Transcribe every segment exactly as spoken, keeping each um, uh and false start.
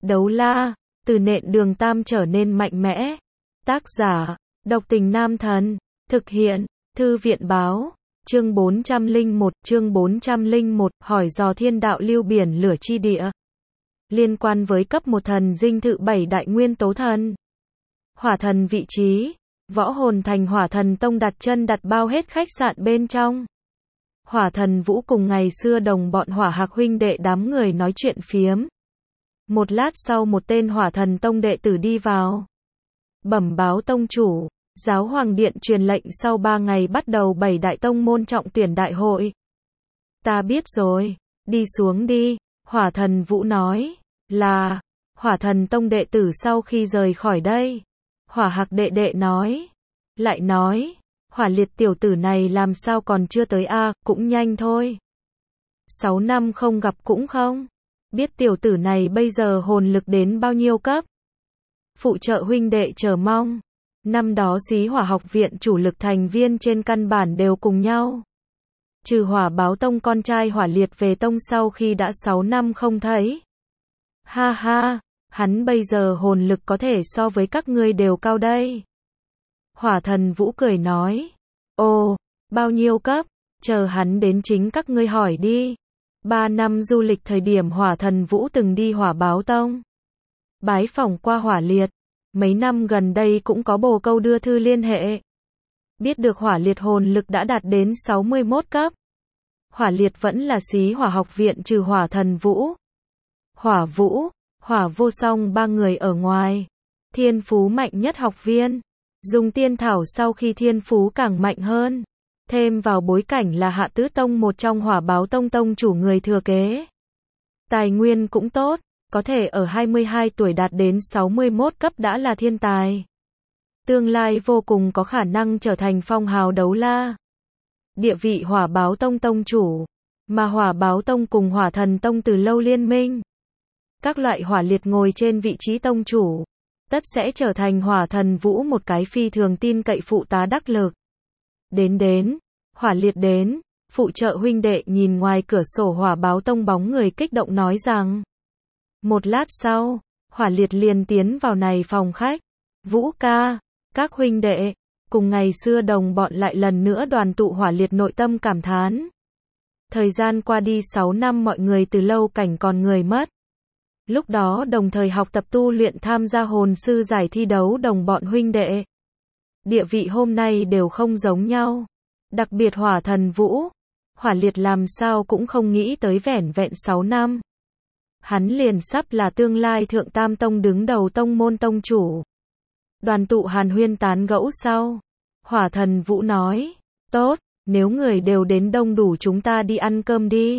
Đấu la, từ nện đường tam trở nên mạnh mẽ. Tác giả, độc tình nam thần. Thực hiện, thư viện báo. Chương bốn trăm lẻ một, chương bốn trăm lẻ một, hỏi dò thiên đạo lưu biển lửa chi địa. Liên quan với cấp một thần dinh thự bảy đại nguyên tố thần. Hỏa thần vị trí, võ hồn thành hỏa thần tông đặt chân đặt bao hết khách sạn bên trong. Hỏa thần Vũ cùng ngày xưa đồng bọn hỏa hạc huynh đệ đám người nói chuyện phiếm. Một lát sau một tên hỏa thần tông đệ tử đi vào. Bẩm báo tông chủ, giáo hoàng điện truyền lệnh sau ba ngày bắt đầu bảy đại tông môn trọng tuyển đại hội. Ta biết rồi, đi xuống đi, hỏa thần Vũ nói, là, hỏa thần tông đệ tử sau khi rời khỏi đây. Hỏa hạc đệ đệ nói, lại nói, hỏa liệt tiểu tử này làm sao còn chưa tới a, à, cũng nhanh thôi. Sáu năm không gặp cũng không. Biết tiểu tử này bây giờ hồn lực đến bao nhiêu cấp. Phụ trợ huynh đệ chờ mong. Năm đó xí hỏa học viện chủ lực thành viên trên căn bản đều cùng nhau. Trừ hỏa báo tông con trai hỏa liệt về tông sau khi đã sáu năm không thấy. Ha ha, hắn bây giờ hồn lực có thể so với các ngươi đều cao đây. Hỏa thần Vũ cười nói. Ồ, bao nhiêu cấp, chờ hắn đến chính các ngươi hỏi đi. Ba năm du lịch thời điểm hỏa thần Vũ từng đi hỏa báo tông. Bái phỏng qua hỏa liệt. Mấy năm gần đây cũng có bồ câu đưa thư liên hệ. Biết được hỏa liệt hồn lực đã đạt đến sáu mươi mốt cấp. Hỏa liệt vẫn là xí hỏa học viện trừ hỏa thần Vũ. Hỏa Vũ, hỏa vô song ba người ở ngoài. Thiên phú mạnh nhất học viên. Dùng tiên thảo sau khi thiên phú càng mạnh hơn. Thêm vào bối cảnh là hạ tứ tông một trong hỏa báo tông tông chủ người thừa kế. Tài nguyên cũng tốt, có thể ở hai mươi hai tuổi đạt đến sáu mươi mốt cấp đã là thiên tài. Tương lai vô cùng có khả năng trở thành phong hào đấu la. Địa vị hỏa báo tông tông chủ, mà hỏa báo tông cùng hỏa thần tông từ lâu liên minh. Các loại hỏa liệt ngồi trên vị trí tông chủ, tất sẽ trở thành hỏa thần Vũ một cái phi thường tin cậy phụ tá đắc lực. Đến đến, hỏa liệt đến, phụ trợ huynh đệ nhìn ngoài cửa sổ hỏa báo tông bóng người kích động nói rằng. Một lát sau, hỏa liệt liền tiến vào này phòng khách. Vũ ca, các huynh đệ, cùng ngày xưa đồng bọn lại lần nữa đoàn tụ hỏa liệt nội tâm cảm thán. Thời gian qua đi sáu năm mọi người từ lâu cảnh còn người mất. Lúc đó đồng thời học tập tu luyện tham gia hồn sư giải thi đấu đồng bọn huynh đệ. Địa vị hôm nay đều không giống nhau. Đặc biệt hỏa thần Vũ, hỏa liệt làm sao cũng không nghĩ tới vẻn vẹn sáu năm. Hắn liền sắp là tương lai thượng tam tông đứng đầu tông môn tông chủ. Đoàn tụ hàn huyên tán gẫu sau. Hỏa thần Vũ nói, tốt, nếu người đều đến đông đủ chúng ta đi ăn cơm đi.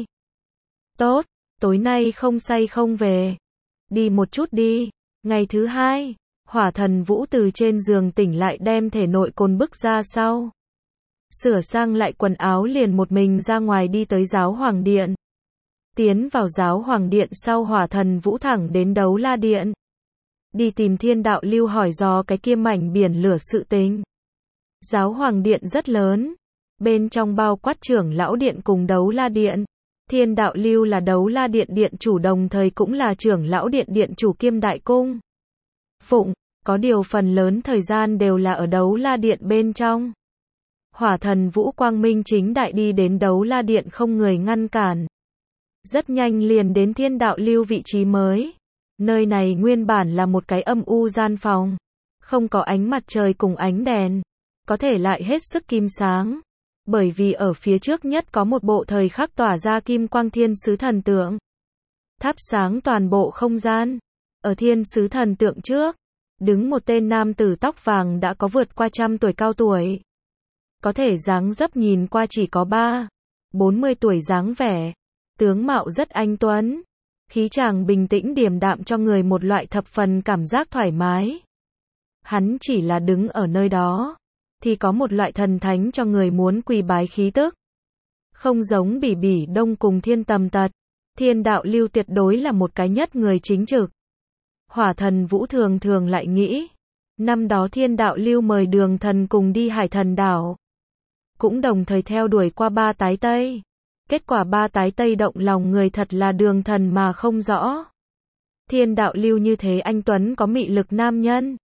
Tốt, tối nay không say không về. Đi một chút đi. Ngày thứ hai, hỏa thần Vũ từ trên giường tỉnh lại đem thể nội cồn bức ra sau. Sửa sang lại quần áo liền một mình ra ngoài đi tới giáo hoàng điện. Tiến vào giáo hoàng điện sau hỏa thần Vũ thẳng đến đấu la điện. Đi tìm thiên đạo lưu hỏi dò cái kia mảnh biển lửa sự tình. Giáo hoàng điện rất lớn. Bên trong bao quát trưởng lão điện cùng đấu la điện. Thiên đạo lưu là đấu la điện điện chủ đồng thời cũng là trưởng lão điện điện chủ kiêm đại cung. Phụng, có điều phần lớn thời gian đều là ở đấu la điện bên trong. Hỏa thần Vũ quang minh chính đại đi đến đấu la điện không người ngăn cản. Rất nhanh liền đến thiên đạo lưu vị trí mới. Nơi này nguyên bản là một cái âm u gian phòng. Không có ánh mặt trời cùng ánh đèn. Có thể lại hết sức kim sáng. Bởi vì ở phía trước nhất có một bộ thời khắc tỏa ra kim quang thiên sứ thần tượng. Thắp sáng toàn bộ không gian. Ở thiên sứ thần tượng trước, đứng một tên nam tử tóc vàng đã có vượt qua trăm tuổi cao tuổi. Có thể dáng dấp nhìn qua chỉ có ba, bốn mươi tuổi dáng vẻ. Tướng mạo rất anh tuấn. Khí chàng bình tĩnh điềm đạm cho người một loại thập phần cảm giác thoải mái. Hắn chỉ là đứng ở nơi đó, thì có một loại thần thánh cho người muốn quỳ bái khí tức. Không giống Bỉ Bỉ Đông cùng Thiên Tầm Tật. Thiên đạo lưu tuyệt đối là một cái nhất người chính trực. Hỏa thần Vũ thường thường lại nghĩ. Năm đó thiên đạo lưu mời đường thần cùng đi hải thần đảo. Cũng đồng thời theo đuổi qua ba tái tây. Kết quả ba tái tây động lòng người thật là đường thần mà không rõ. Thiên đạo lưu như thế anh tuấn có mị lực nam nhân.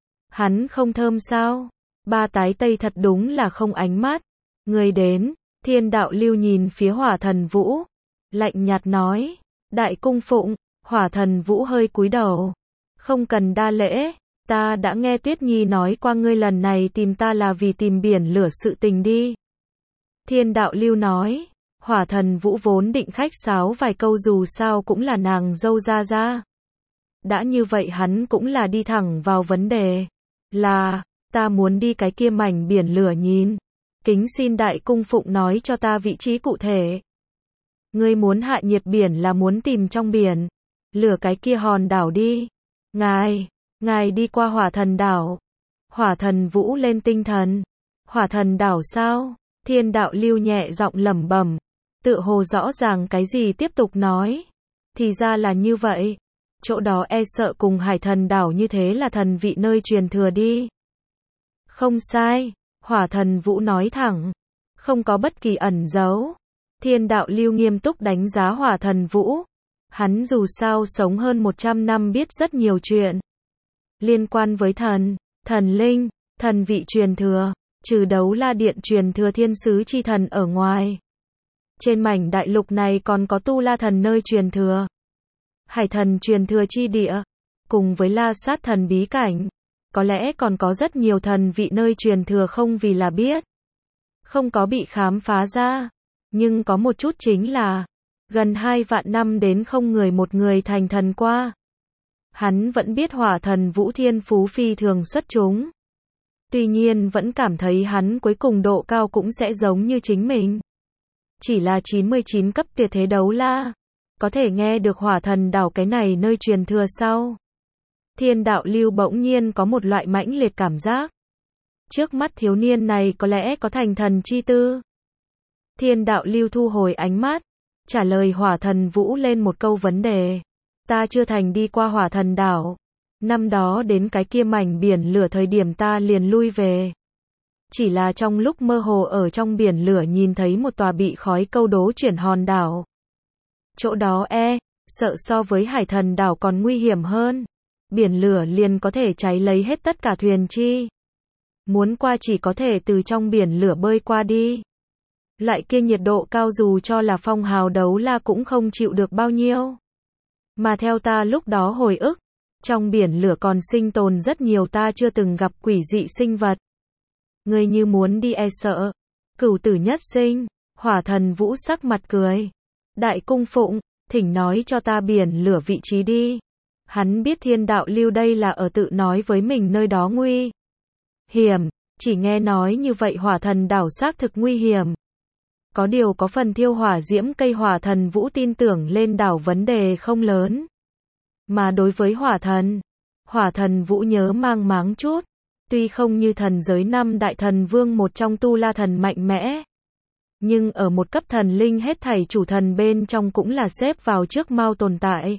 Hắn không thơm sao? Ba tái tây thật đúng là không ánh mắt. Người đến, thiên đạo lưu nhìn phía hỏa thần vũ. Lạnh nhạt nói, đại cung phụng, hỏa thần vũ hơi cúi đầu. Không cần đa lễ, ta đã nghe Tuyết Nhi nói qua ngươi lần này tìm ta là vì tìm biển lửa sự tình đi. Thiên đạo lưu nói, hỏa thần vũ vốn định khách sáo vài câu dù sao cũng là nàng dâu ra ra. Đã như vậy hắn cũng là đi thẳng vào vấn đề. Là, ta muốn đi cái kia mảnh biển lửa nhìn. Kính xin đại cung phụng nói cho ta vị trí cụ thể. Ngươi muốn hạ nhiệt biển là muốn tìm trong biển. Lửa cái kia hòn đảo đi. Ngài, ngài đi qua hỏa thần đảo. Hỏa thần vũ lên tinh thần. Hỏa thần đảo sao? Thiên đạo lưu nhẹ giọng lẩm bẩm. Tự hồ rõ ràng cái gì tiếp tục nói. Thì ra là như vậy. Chỗ đó e sợ cùng hải thần đảo như thế là thần vị nơi truyền thừa đi. Không sai, hỏa thần vũ nói thẳng. Không có bất kỳ ẩn giấu. Thiên đạo lưu nghiêm túc đánh giá hỏa thần vũ. Hắn dù sao sống hơn một trăm năm biết rất nhiều chuyện. Liên quan với thần, thần linh, thần vị truyền thừa, trừ đấu la điện truyền thừa thiên sứ chi thần ở ngoài. Trên mảnh đại lục này còn có tu la thần nơi truyền thừa. Hải thần truyền thừa chi địa, cùng với la sát thần bí cảnh. Có lẽ còn có rất nhiều thần vị nơi truyền thừa không vì là biết. Không có bị khám phá ra. Nhưng có một chút chính là, gần hai vạn năm đến không người một người thành thần qua. Hắn vẫn biết hỏa thần vũ thiên phú phi thường xuất chúng. Tuy nhiên vẫn cảm thấy hắn cuối cùng độ cao cũng sẽ giống như chính mình. Chỉ là chín mươi chín cấp tuyệt thế đấu la. Có thể nghe được hỏa thần đảo cái này nơi truyền thừa sau. Thiên đạo lưu bỗng nhiên có một loại mãnh liệt cảm giác. Trước mắt thiếu niên này có lẽ có thành thần chi tư. Thiên đạo lưu thu hồi ánh mắt. Trả lời hỏa thần vũ lên một câu vấn đề. Ta chưa thành đi qua hỏa thần đảo. Năm đó đến cái kia mảnh biển lửa thời điểm ta liền lui về. Chỉ là trong lúc mơ hồ ở trong biển lửa nhìn thấy một tòa bị khói câu đố chuyển hòn đảo. Chỗ đó e, sợ so với hải thần đảo còn nguy hiểm hơn. Biển lửa liền có thể cháy lấy hết tất cả thuyền chi. Muốn qua chỉ có thể từ trong biển lửa bơi qua đi. Loại kia nhiệt độ cao dù cho là phong hào đấu la cũng không chịu được bao nhiêu. Mà theo ta lúc đó hồi ức, trong biển lửa còn sinh tồn rất nhiều ta chưa từng gặp quỷ dị sinh vật. Ngươi như muốn đi e sợ. Cửu tử nhất sinh, hỏa thần vũ sắc mặt cười. Đại cung phụng, thỉnh nói cho ta biển lửa vị trí đi. Hắn biết thiên đạo lưu đây là ở tự nói với mình nơi đó nguy hiểm, chỉ nghe nói như vậy hỏa thần đảo xác thực nguy hiểm. Có điều có phần thiêu hỏa diễm cây hỏa thần vũ tin tưởng lên đảo vấn đề không lớn. Mà đối với hỏa thần, hỏa thần vũ nhớ mang máng chút. Tuy không như thần giới năm đại thần vương một trong tu la thần mạnh mẽ. Nhưng ở một cấp thần linh hết thảy chủ thần bên trong cũng là xếp vào trước mao tồn tại.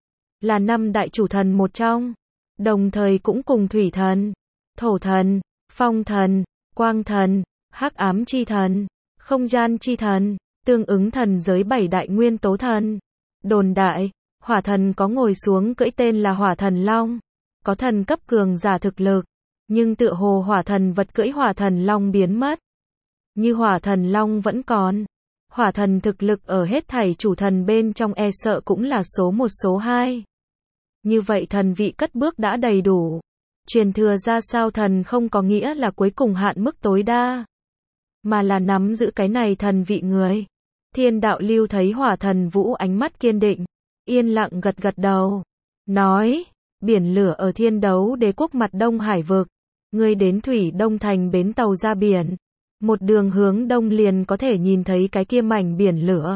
Là năm đại chủ thần một trong. Đồng thời cũng cùng thủy thần, thổ thần, phong thần, quang thần, hắc ám chi thần, không gian chi thần, tương ứng thần giới bảy đại nguyên tố thần. Đồn đại, hỏa thần có ngồi xuống cưỡi tên là hỏa thần long. Có thần cấp cường giả thực lực. Nhưng tựa hồ hỏa thần vật cưỡi hỏa thần long biến mất. Như hỏa thần long vẫn còn. Hỏa thần thực lực ở hết thảy chủ thần bên trong e sợ cũng là số một số hai. Như vậy thần vị cất bước đã đầy đủ. Truyền thừa ra sao thần không có nghĩa là cuối cùng hạn mức tối đa. Mà là nắm giữ cái này thần vị người. Thiên đạo lưu thấy hỏa thần vũ ánh mắt kiên định. Yên lặng gật gật đầu. Nói, biển lửa ở thiên đấu đế quốc mặt đông hải vực. Ngươi đến thủy đông thành bến tàu ra biển. Một đường hướng đông liền có thể nhìn thấy cái kia mảnh biển lửa.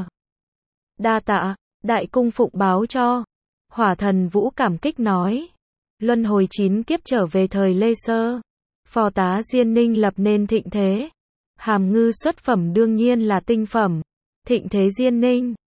Đa tạ, đại cung phụng báo cho. Hỏa thần vũ cảm kích nói. Luân hồi chín kiếp trở về thời Lê Sơ. Phò tá Diên Ninh lập nên thịnh thế. Hàm ngư xuất phẩm đương nhiên là tinh phẩm. Thịnh thế Diên Ninh.